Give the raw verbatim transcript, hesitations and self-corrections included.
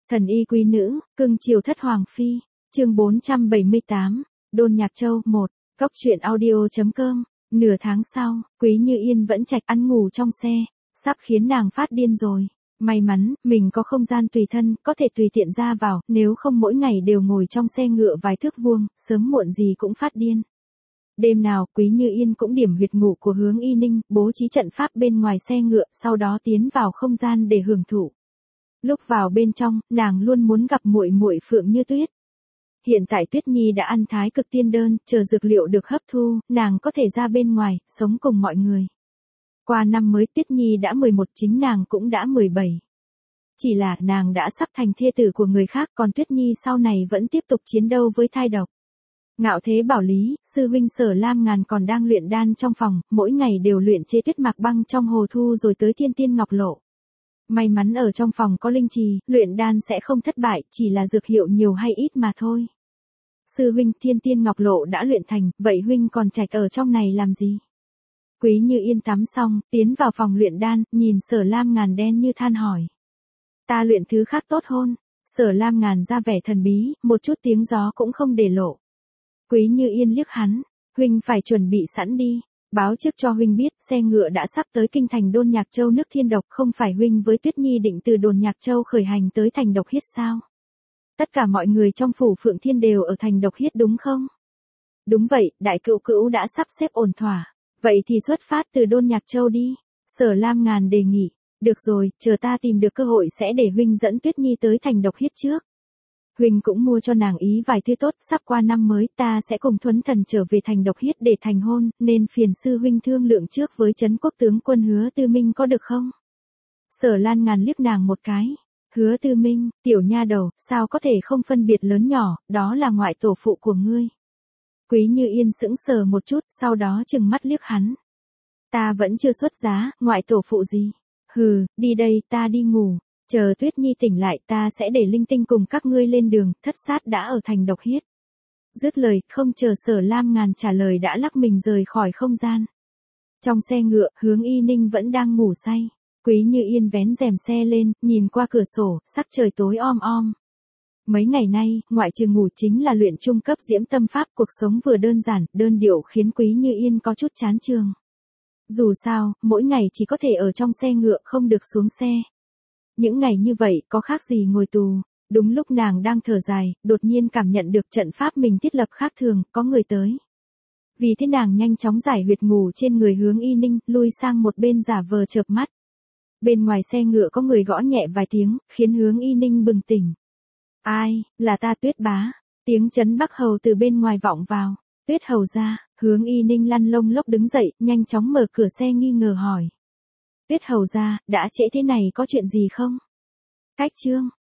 Thần y quý nữ, cưng chiều thất hoàng phi, chương bốn trăm bảy mươi tám, Đôn Nhạc Châu một, Cốc truyện audio.com, nửa tháng sau, Quý Như Yên vẫn chạch ăn ngủ trong xe, sắp khiến nàng phát điên rồi. May mắn, mình có không gian tùy thân, có thể tùy tiện ra vào, nếu không mỗi ngày đều ngồi trong xe ngựa vài thước vuông, sớm muộn gì cũng phát điên. Đêm nào, Quý Như Yên cũng điểm huyệt ngủ của Hướng Y Ninh, bố trí trận pháp bên ngoài xe ngựa, sau đó tiến vào không gian để hưởng thụ. Lúc vào bên trong, nàng luôn muốn gặp muội muội Phượng Như Tuyết. Hiện tại Tuyết Nhi đã ăn thái cực tiên đơn, chờ dược liệu được hấp thu, nàng có thể ra bên ngoài, sống cùng mọi người. Qua năm mới Tuyết Nhi đã mười một, chính nàng cũng đã mười bảy. Chỉ là nàng đã sắp thành thê tử của người khác, còn Tuyết Nhi sau này vẫn tiếp tục chiến đấu với thai độc. Ngạo Thế Bảo Lý, sư huynh Sở Lam Ngàn còn đang luyện đan trong phòng, mỗi ngày đều luyện chế tuyết mạc băng trong hồ thu rồi tới Thiên Tiên Ngọc Lộ. May mắn ở trong phòng có linh trì, luyện đan sẽ không thất bại, chỉ là dược hiệu nhiều hay ít mà thôi. Sư huynh, Thiên Tiên Ngọc Lộ đã luyện thành, vậy huynh còn chạch ở trong này làm gì? Quý Như Yên tắm xong, tiến vào phòng luyện đan, nhìn Sở Lam Ngàn đen như than hỏi. Ta luyện thứ khác tốt hơn. Sở Lam Ngàn ra vẻ thần bí, một chút tiếng gió cũng không để lộ. Quý Như Yên liếc hắn, huynh phải chuẩn bị sẵn đi. Báo trước cho huynh biết, xe ngựa đã sắp tới kinh thành Đôn Nhạc Châu nước Thiên Độc, không phải huynh với Tuyết Nhi định từ Đôn Nhạc Châu khởi hành tới thành Độc Hiết sao? Tất cả mọi người trong phủ Phượng Thiên đều ở thành Độc Hiết đúng không? Đúng vậy, đại cữu cữu đã sắp xếp ổn thỏa. Vậy thì xuất phát từ Đôn Nhạc Châu đi. Sở Lam Ngàn đề nghị. Được rồi, chờ ta tìm được cơ hội sẽ để huynh dẫn Tuyết Nhi tới thành Độc Hiết trước. Huynh cũng mua cho nàng ý vài thứ tốt, sắp qua năm mới ta sẽ cùng Thuấn Thần trở về thành Độc Hiết để thành hôn, nên phiền sư huynh thương lượng trước với Trấn Quốc tướng quân Hứa Tư Minh có được không? Sở Lan Ngàn liếc nàng một cái. Hứa Tư Minh, tiểu nha đầu, sao có thể không phân biệt lớn nhỏ, đó là ngoại tổ phụ của ngươi. Quý Như Yên sững sờ một chút, sau đó trừng mắt liếc hắn. Ta vẫn chưa xuất giá, ngoại tổ phụ gì? Hừ, đi đây, ta đi ngủ. Chờ Tuyết Nhi tỉnh lại ta sẽ để linh tinh cùng các ngươi lên đường, thất sát đã ở thành Độc Hiết. Dứt lời, không chờ Sở Lam Ngàn trả lời đã lắc mình rời khỏi không gian. Trong xe ngựa, Hướng Y Ninh vẫn đang ngủ say. Quý Như Yên vén rèm xe lên, nhìn qua cửa sổ, sắc trời tối om om. Mấy ngày nay, ngoại trừ ngủ chính là luyện trung cấp diễm tâm pháp, cuộc sống vừa đơn giản, đơn điệu khiến Quý Như Yên có chút chán chường. Dù sao, mỗi ngày chỉ có thể ở trong xe ngựa không được xuống xe. Những ngày như vậy có khác gì ngồi tù. Đúng lúc nàng đang thở dài, đột nhiên cảm nhận được trận pháp mình thiết lập khác thường, có người tới. Vì thế nàng nhanh chóng giải huyệt ngủ trên người Hướng Y Ninh, lui sang một bên giả vờ chợp mắt. Bên ngoài xe ngựa có người gõ nhẹ vài tiếng, khiến Hướng Y Ninh bừng tỉnh. Ai, là ta Tuyết bá. Tiếng Trấn Bắc Hầu từ bên ngoài vọng vào. Tuyết Hầu ra, Hướng Y Ninh lăn lông lốc đứng dậy, nhanh chóng mở cửa xe nghi ngờ hỏi. Tuyết Hầu ra, đã trễ thế này có chuyện gì không? Cách chương,